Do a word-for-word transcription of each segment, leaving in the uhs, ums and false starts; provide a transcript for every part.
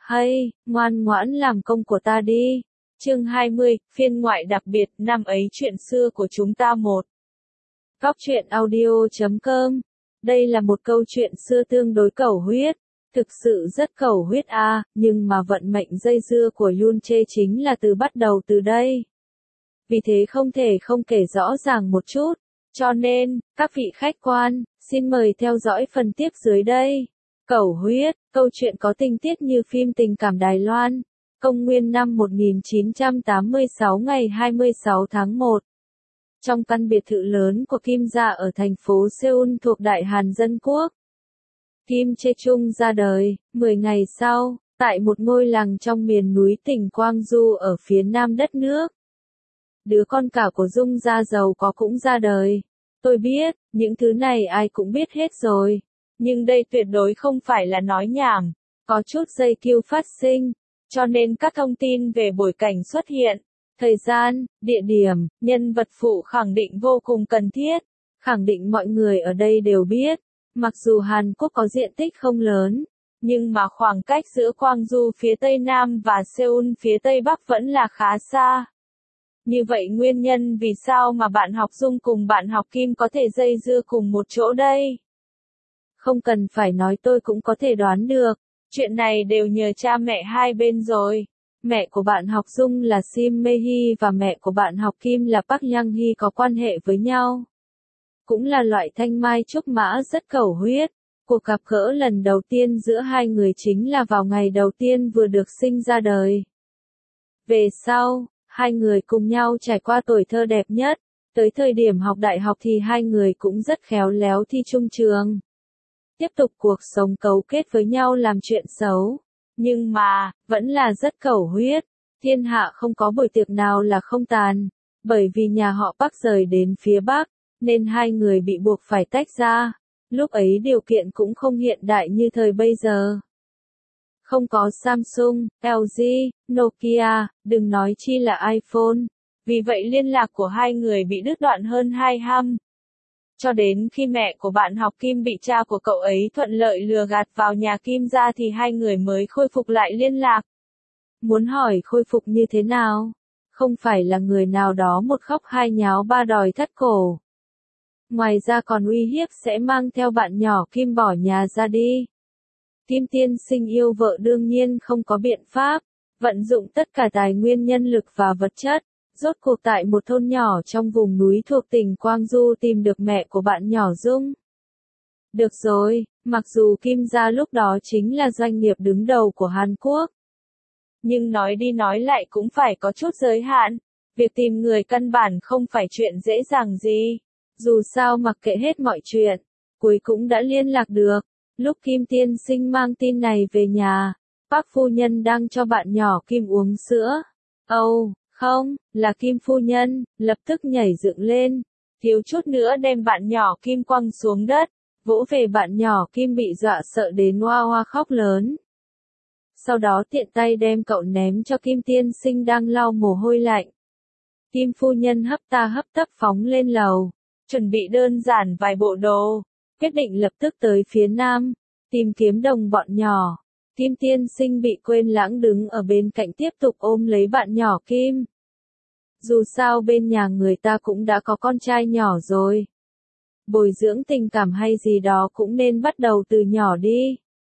Hay, ngoan ngoãn làm công của ta đi. Chương hai mươi, phiên ngoại đặc biệt, năm ấy chuyện xưa của chúng ta một. Góc truyện audio chấm com. Đây là một câu chuyện xưa tương đối cẩu huyết. Thực sự rất cẩu huyết a, à, nhưng mà vận mệnh dây dưa của Yun Che chính là từ bắt đầu từ đây. Vì thế không thể không kể rõ ràng một chút. Cho nên, các vị khách quan, xin mời theo dõi phần tiếp dưới đây. Cẩu huyết, câu chuyện có tình tiết như phim tình cảm Đài Loan. Công nguyên năm một nghìn chín trăm tám mươi sáu ngày hai mươi sáu tháng một. Trong căn biệt thự lớn của Kim gia ở thành phố Seoul thuộc Đại Hàn Dân Quốc. Kim Che Chung ra đời, mười ngày sau, tại một ngôi làng trong miền núi tỉnh Gwangju ở phía nam đất nước. Đứa con cả của Dung gia giàu có cũng ra đời. Tôi biết, những thứ này ai cũng biết hết rồi. Nhưng đây tuyệt đối không phải là nói nhảm. Có chút dây cue phát sinh. Cho nên các thông tin về bối cảnh xuất hiện. Thời gian, địa điểm, nhân vật phụ khẳng định vô cùng cần thiết. Khẳng định mọi người ở đây đều biết. Mặc dù Hàn Quốc có diện tích không lớn. Nhưng mà khoảng cách giữa Gwangju phía tây nam và Seoul phía tây bắc vẫn là khá xa. Như vậy nguyên nhân vì sao mà bạn học Dung cùng bạn học Kim có thể dây dưa cùng một chỗ đây? Không cần phải nói tôi cũng có thể đoán được. Chuyện này đều nhờ cha mẹ hai bên rồi. Mẹ của bạn học Dung là Sim Mei Hee và mẹ của bạn học Kim là Park Young Hee có quan hệ với nhau. Cũng là loại thanh mai trúc mã rất cẩu huyết. Cuộc gặp gỡ lần đầu tiên giữa hai người chính là vào ngày đầu tiên vừa được sinh ra đời. Về sau, hai người cùng nhau trải qua tuổi thơ đẹp nhất. Tới thời điểm học đại học thì hai người cũng rất khéo léo thi chung trường. Tiếp tục cuộc sống cấu kết với nhau làm chuyện xấu. Nhưng mà, vẫn là rất cẩu huyết. Thiên hạ không có buổi tiệc nào là không tàn. Bởi vì nhà họ Park rời đến phía Bắc, nên hai người bị buộc phải tách ra. Lúc ấy điều kiện cũng không hiện đại như thời bây giờ. Không có Samsung, lờ giê, Nokia, đừng nói chi là iPhone. Vì vậy liên lạc của hai người bị đứt đoạn hơn hai năm. Cho đến khi mẹ của bạn học Kim bị cha của cậu ấy thuận lợi lừa gạt vào nhà Kim gia thì hai người mới khôi phục lại liên lạc. Muốn hỏi khôi phục như thế nào? Không phải là người nào đó một khóc hai nháo ba đòi thắt cổ. Ngoài ra còn uy hiếp sẽ mang theo bạn nhỏ Kim bỏ nhà ra đi. Kim tiên sinh yêu vợ đương nhiên không có biện pháp, vận dụng tất cả tài nguyên nhân lực và vật chất, rốt cuộc tại một thôn nhỏ trong vùng núi thuộc tỉnh Gwangju tìm được mẹ của bạn nhỏ Dung. Được rồi, mặc dù Kim gia lúc đó chính là doanh nghiệp đứng đầu của Hàn Quốc. Nhưng nói đi nói lại cũng phải có chút giới hạn, việc tìm người căn bản không phải chuyện dễ dàng gì. Dù sao mặc kệ hết mọi chuyện, cuối cũng đã liên lạc được. Lúc Kim tiên sinh mang tin này về nhà, Park phu nhân đang cho bạn nhỏ Kim uống sữa. Âu, oh, không, là Kim phu nhân, lập tức nhảy dựng lên, thiếu chút nữa đem bạn nhỏ Kim quăng xuống đất, vỗ về bạn nhỏ Kim bị dọa sợ đến oa oa khóc lớn. Sau đó tiện tay đem cậu ném cho Kim tiên sinh đang lau mồ hôi lạnh. Kim phu nhân hấp ta hấp tấp phóng lên lầu, chuẩn bị đơn giản vài bộ đồ. Quyết định lập tức tới phía nam, tìm kiếm đồng bọn nhỏ. Kim tiên sinh bị quên lãng đứng ở bên cạnh tiếp tục ôm lấy bạn nhỏ Kim. Dù sao bên nhà người ta cũng đã có con trai nhỏ rồi. Bồi dưỡng tình cảm hay gì đó cũng nên bắt đầu từ nhỏ đi.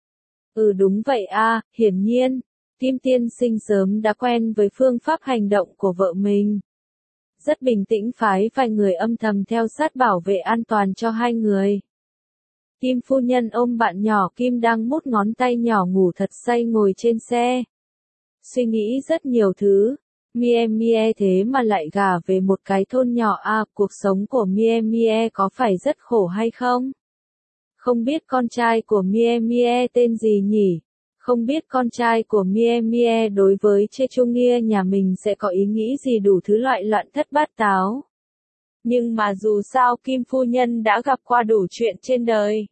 Ừ đúng vậy a, hiển nhiên, Kim tiên sinh sớm đã quen với phương pháp hành động của vợ mình. Rất bình tĩnh phái vài người âm thầm theo sát bảo vệ an toàn cho hai người. Kim phu nhân ôm bạn nhỏ Kim đang mút ngón tay nhỏ ngủ thật say ngồi trên xe. Suy nghĩ rất nhiều thứ. Mie Mie thế mà lại gả về một cái thôn nhỏ à, cuộc sống của Mie Mie có phải rất khổ hay không? Không biết con trai của Mie Mie tên gì nhỉ? Không biết con trai của Mie Mie đối với Che Chung Nghia nhà mình sẽ có ý nghĩ gì đủ thứ loại loạn thất bát táo. Nhưng mà dù sao Kim phu nhân đã gặp qua đủ chuyện trên đời.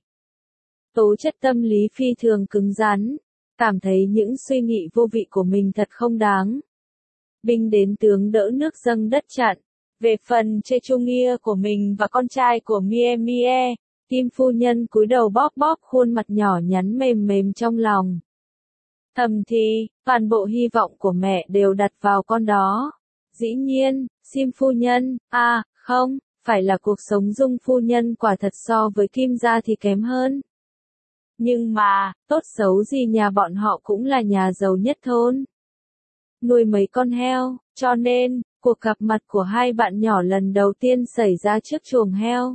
Tố chất tâm lý phi thường cứng rắn, cảm thấy những suy nghĩ vô vị của mình thật không đáng. Binh đến tướng đỡ nước dâng đất chặn. Về phần Che Chung Nghia của mình và con trai của Mie Mie, Kim phu nhân cúi đầu bóp bóp khuôn mặt nhỏ nhắn mềm mềm trong lòng. Thầm thì, toàn bộ hy vọng của mẹ đều đặt vào con đó. Dĩ nhiên, Sim phu nhân, à, không, phải là cuộc sống Dung phu nhân quả thật so với Kim gia thì kém hơn. Nhưng mà, tốt xấu gì nhà bọn họ cũng là nhà giàu nhất thôn. Nuôi mấy con heo, cho nên, cuộc gặp mặt của hai bạn nhỏ lần đầu tiên xảy ra trước chuồng heo.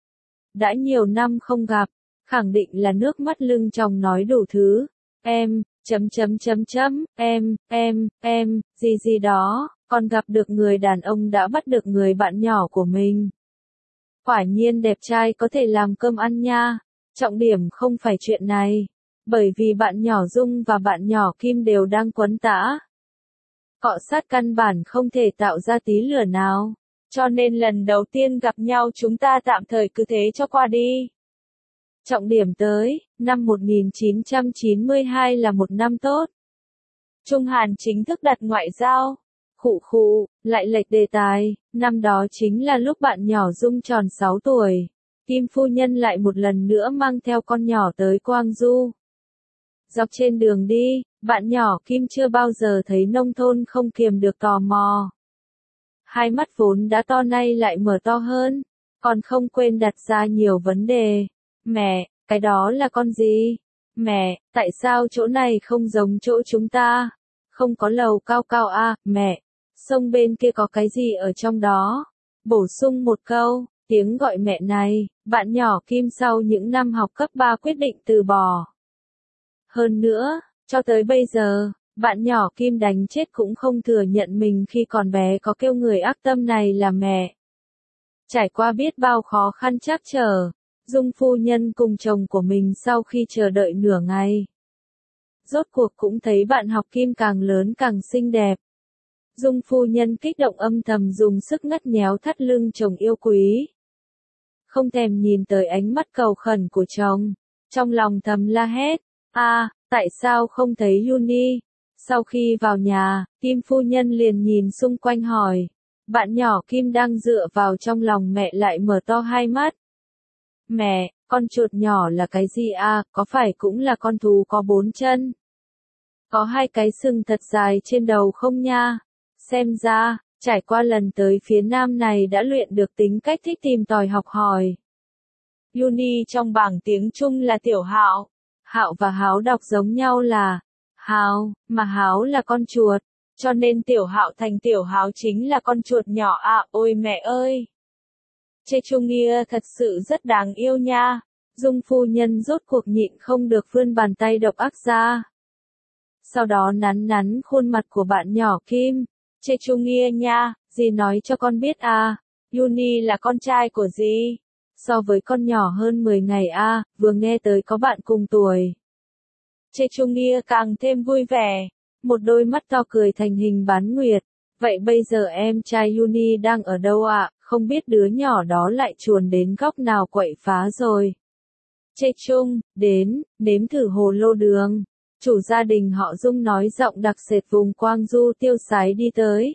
Đã nhiều năm không gặp, khẳng định là nước mắt lưng tròng nói đủ thứ. Em, chấm chấm chấm chấm, em, em, em, gì gì đó, còn gặp được người đàn ông đã bắt được người bạn nhỏ của mình. Quả nhiên đẹp trai có thể làm cơm ăn nha. Trọng điểm không phải chuyện này, bởi vì bạn nhỏ Dung và bạn nhỏ Kim đều đang quấn tã. Cọ sát căn bản không thể tạo ra tí lửa nào, cho nên lần đầu tiên gặp nhau chúng ta tạm thời cứ thế cho qua đi. Trọng điểm tới, năm một nghìn chín trăm chín mươi hai là một năm tốt. Trung Hàn chính thức đặt ngoại giao. Khụ khụ, lại lệch đề tài, năm đó chính là lúc bạn nhỏ Dung tròn sáu tuổi. Kim phu nhân lại một lần nữa mang theo con nhỏ tới Quang Du. Dọc trên đường đi, bạn nhỏ Kim chưa bao giờ thấy nông thôn không kiềm được tò mò. Hai mắt vốn đã to nay lại mở to hơn, còn không quên đặt ra nhiều vấn đề. Mẹ, cái đó là con gì? Mẹ, tại sao chỗ này không giống chỗ chúng ta? Không có lầu cao cao à, mẹ? Sông bên kia có cái gì ở trong đó? Bổ sung một câu, tiếng gọi mẹ này, bạn nhỏ Kim sau những năm học cấp ba quyết định từ bỏ. Hơn nữa, cho tới bây giờ, bạn nhỏ Kim đánh chết cũng không thừa nhận mình khi còn bé có kêu người ác tâm này là mẹ. Trải qua biết bao khó khăn trắc trở, Dung phu nhân cùng chồng của mình sau khi chờ đợi nửa ngày. Rốt cuộc cũng thấy bạn học Kim càng lớn càng xinh đẹp. Dung phu nhân kích động âm thầm dùng sức ngắt nhéo thắt lưng chồng yêu quý. Không thèm nhìn tới ánh mắt cầu khẩn của chồng, trong lòng thầm la hét, a, tại sao không thấy Yuni? Sau khi vào nhà, Kim phu nhân liền nhìn xung quanh hỏi, bạn nhỏ Kim đang dựa vào trong lòng mẹ lại mở to hai mắt. Mẹ, con chuột nhỏ là cái gì à, có phải cũng là con thú có bốn chân? Có hai cái sừng thật dài trên đầu không nha? Xem ra, trải qua lần tới phía nam này đã luyện được tính cách thích tìm tòi học hỏi. Yuni trong bảng tiếng Trung là Tiểu Hạo. Hạo và Háo đọc giống nhau là Háo, mà Háo là con chuột, cho nên Tiểu Hạo thành Tiểu Háo chính là con chuột nhỏ à, ôi mẹ ơi. Chechungia thật sự rất đáng yêu nha. Dung phu nhân rốt cuộc nhịn không được vươn bàn tay độc ác ra. Sau đó nắn nắn khuôn mặt của bạn nhỏ Kim. Chechungia nha, dì nói cho con biết à, Yuni là con trai của dì. So với con nhỏ hơn mười ngày a, vừa nghe tới có bạn cùng tuổi. Chechungia càng thêm vui vẻ, một đôi mắt to cười thành hình bán nguyệt. Vậy bây giờ em trai Yuni đang ở đâu ạ? Không biết đứa nhỏ đó lại chuồn đến góc nào quậy phá rồi. Chechung, đến, nếm thử hồ lô đường. Chủ gia đình họ Dung nói giọng đặc sệt vùng Quang Du tiêu sái đi tới.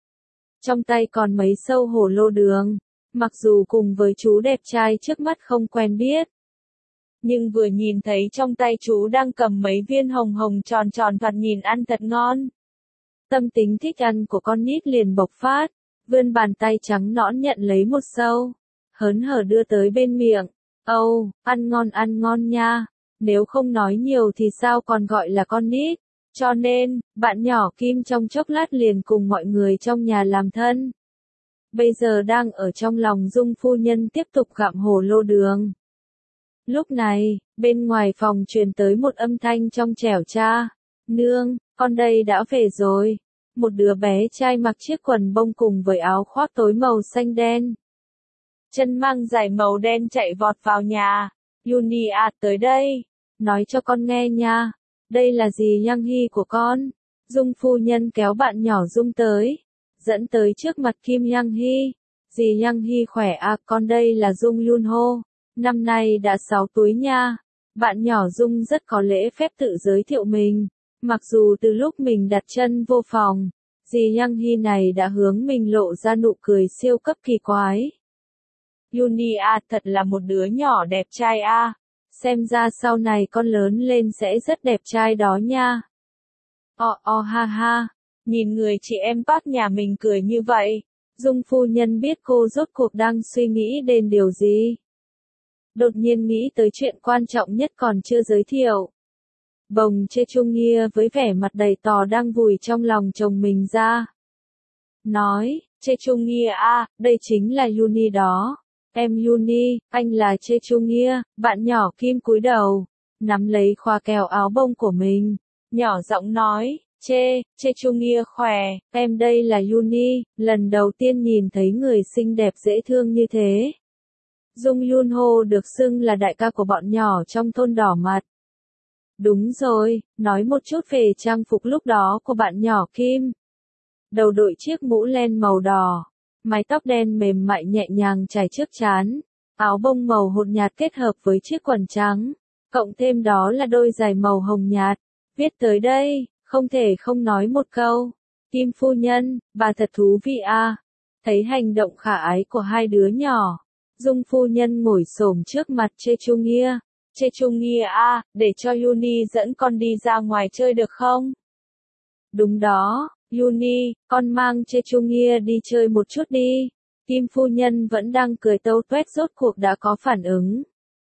Trong tay còn mấy sâu hồ lô đường. Mặc dù cùng với chú đẹp trai trước mắt không quen biết, nhưng vừa nhìn thấy trong tay chú đang cầm mấy viên hồng hồng tròn tròn thoạt nhìn ăn thật ngon. Tâm tính thích ăn của con nít liền bộc phát, vươn bàn tay trắng nõn nhận lấy một sâu, hớn hở đưa tới bên miệng. Âu, oh, ăn ngon ăn ngon nha, nếu không nói nhiều thì sao còn gọi là con nít, cho nên, bạn nhỏ Kim trong chốc lát liền cùng mọi người trong nhà làm thân. Bây giờ đang ở trong lòng Dung phu nhân tiếp tục gặm hồ lô đường. Lúc này, bên ngoài phòng truyền tới một âm thanh trong trẻo cha. Nương, con đây đã về rồi. Một đứa bé trai mặc chiếc quần bông cùng với áo khoác tối màu xanh đen. Chân mang giày màu đen chạy vọt vào nhà. Yuni à, tới đây. Nói cho con nghe nha. Đây là dì Yang Hy của con. Dung phu nhân kéo bạn nhỏ Dung tới. Dẫn tới trước mặt Kim Yang Hy. Dì Yang Hy khỏe à, con đây là Dung Yunho. Năm nay đã sáu tuổi nha. Bạn nhỏ Dung rất có lễ phép tự giới thiệu mình. Mặc dù từ lúc mình đặt chân vô phòng, dì Yang Hy này đã hướng mình lộ ra nụ cười siêu cấp kỳ quái. Yuni à, thật là một đứa nhỏ đẹp trai à. Xem ra sau này con lớn lên sẽ rất đẹp trai đó nha. O o ha ha. Nhìn người chị em bác nhà mình cười như vậy, Dung phu nhân biết cô rốt cuộc đang suy nghĩ đến điều gì. Đột nhiên nghĩ tới chuyện quan trọng nhất còn chưa giới thiệu. Bồng Chê Chu Nghia với vẻ mặt đầy tò đang vùi trong lòng chồng mình ra. Nói, Chê Chu Nghia à, đây chính là Yuni đó. Em Yuni, anh là Chê Chu Nghia. Bạn nhỏ Kim cúi đầu, nắm lấy khóa kéo áo bông của mình, nhỏ giọng nói, Chê, Chê Chu Nghia khỏe, em đây là Yuni, lần đầu tiên nhìn thấy người xinh đẹp dễ thương như thế. Dung Yun Ho được xưng là đại ca của bọn nhỏ trong thôn đỏ mặt. Đúng rồi, nói một chút về trang phục lúc đó của bạn nhỏ Kim. Đầu đội chiếc mũ len màu đỏ, mái tóc đen mềm mại nhẹ nhàng trải trước trán, áo bông màu hột nhạt kết hợp với chiếc quần trắng, cộng thêm đó là đôi giày màu hồng nhạt. Viết tới đây, không thể không nói một câu, Kim phu nhân, bà thật thú vị à. Thấy hành động khả ái của hai đứa nhỏ, Dung phu nhân ngồi xổm trước mặt Chê Chu Nghia. Chê Chu Nghia à, để cho Yuni dẫn con đi ra ngoài chơi được không? Đúng đó, Yuni, con mang Chê Chu Nghia đi chơi một chút đi. Kim phu nhân vẫn đang cười tâu tuét rốt cuộc đã có phản ứng.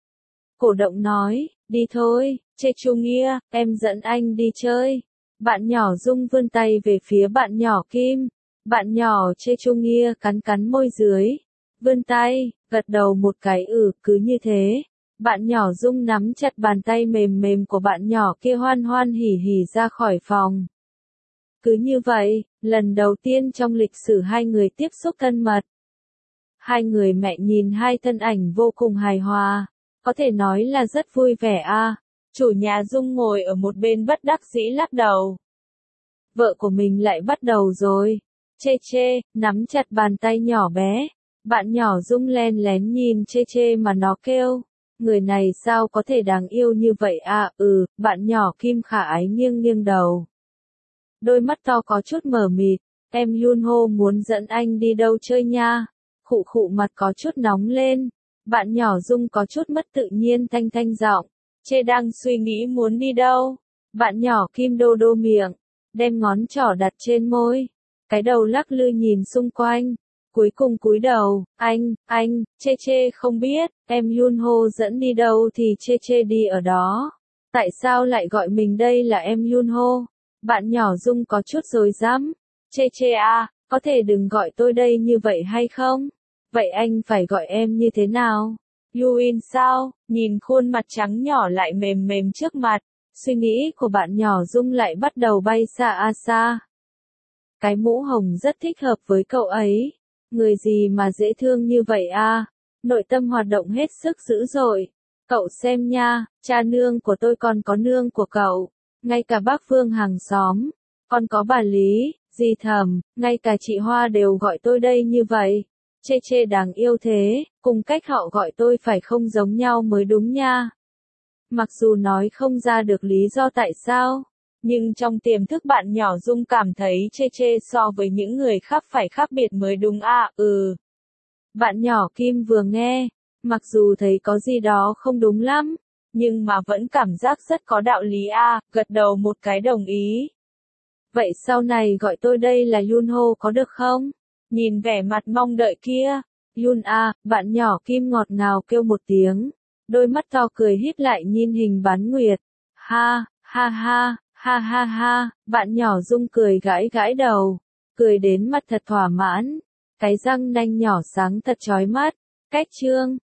Cổ động nói, đi thôi, Chê Chu Nghia, em dẫn anh đi chơi. Bạn nhỏ Dung vươn tay về phía bạn nhỏ Kim. Bạn nhỏ Chê Chu Nghia cắn cắn môi dưới, vươn tay, gật đầu một cái ừ, cứ như thế. Bạn nhỏ Dung nắm chặt bàn tay mềm mềm của bạn nhỏ kia hoan hoan hỉ hỉ ra khỏi phòng. Cứ như vậy, lần đầu tiên trong lịch sử hai người tiếp xúc thân mật. Hai người mẹ nhìn hai thân ảnh vô cùng hài hòa, có thể nói là rất vui vẻ a. Chủ nhà Dung ngồi ở một bên bất đắc dĩ lắc đầu. Vợ của mình lại bắt đầu rồi. Chê Chê, nắm chặt bàn tay nhỏ bé. Bạn nhỏ Dung len lén nhìn Chê Chê mà nó kêu. Người này sao có thể đáng yêu như vậy à, ừ, bạn nhỏ Kim khả ái nghiêng nghiêng đầu. Đôi mắt to có chút mờ mịt, em Yun Ho muốn dẫn anh đi đâu chơi nha. Khụ khụ mặt có chút nóng lên. Bạn nhỏ Dung có chút mất tự nhiên thanh thanh giọng. Chê đang suy nghĩ muốn đi đâu. Bạn nhỏ Kim đô đô miệng, đem ngón trỏ đặt trên môi. Cái đầu lắc lư nhìn xung quanh. Cuối cùng cúi đầu, anh, anh, Chê Chê không biết, em Yun Ho dẫn đi đâu thì Chê Chê đi ở đó. Tại sao lại gọi mình đây là em Yun Ho? Bạn nhỏ Dung có chút rối rắm. Chê Chê à, có thể đừng gọi tôi đây như vậy hay không? Vậy anh phải gọi em như thế nào? Yuin sao? Nhìn khuôn mặt trắng nhỏ lại mềm mềm trước mặt, suy nghĩ của bạn nhỏ Dung lại bắt đầu bay xa a xa. Cái mũ hồng rất thích hợp với cậu ấy. Người gì mà dễ thương như vậy a? Nội tâm hoạt động hết sức dữ dội. Cậu xem nha, cha nương của tôi còn có nương của cậu. Ngay cả bác Phương hàng xóm, còn có bà Lý, dì Thẩm, ngay cả chị Hoa đều gọi tôi đây như vậy. Chê Chê đáng yêu thế, cùng cách họ gọi tôi phải không giống nhau mới đúng nha. Mặc dù nói không ra được lý do tại sao, nhưng trong tiềm thức bạn nhỏ Dung cảm thấy Chê Chê so với những người khác phải khác biệt mới đúng à, ừ. Bạn nhỏ Kim vừa nghe, mặc dù thấy có gì đó không đúng lắm, nhưng mà vẫn cảm giác rất có đạo lý à, gật đầu một cái đồng ý. Vậy sau này gọi tôi đây là Yun Ho có được không? Nhìn vẻ mặt mong đợi kia, Yun à, bạn nhỏ Kim ngọt ngào kêu một tiếng, đôi mắt to cười híp lại nhìn hình bán nguyệt. Ha, ha ha, ha ha ha, bạn nhỏ Dung cười gãi gãi đầu, cười đến mặt thật thỏa mãn, cái răng nanh nhỏ sáng thật chói mắt. Cách chương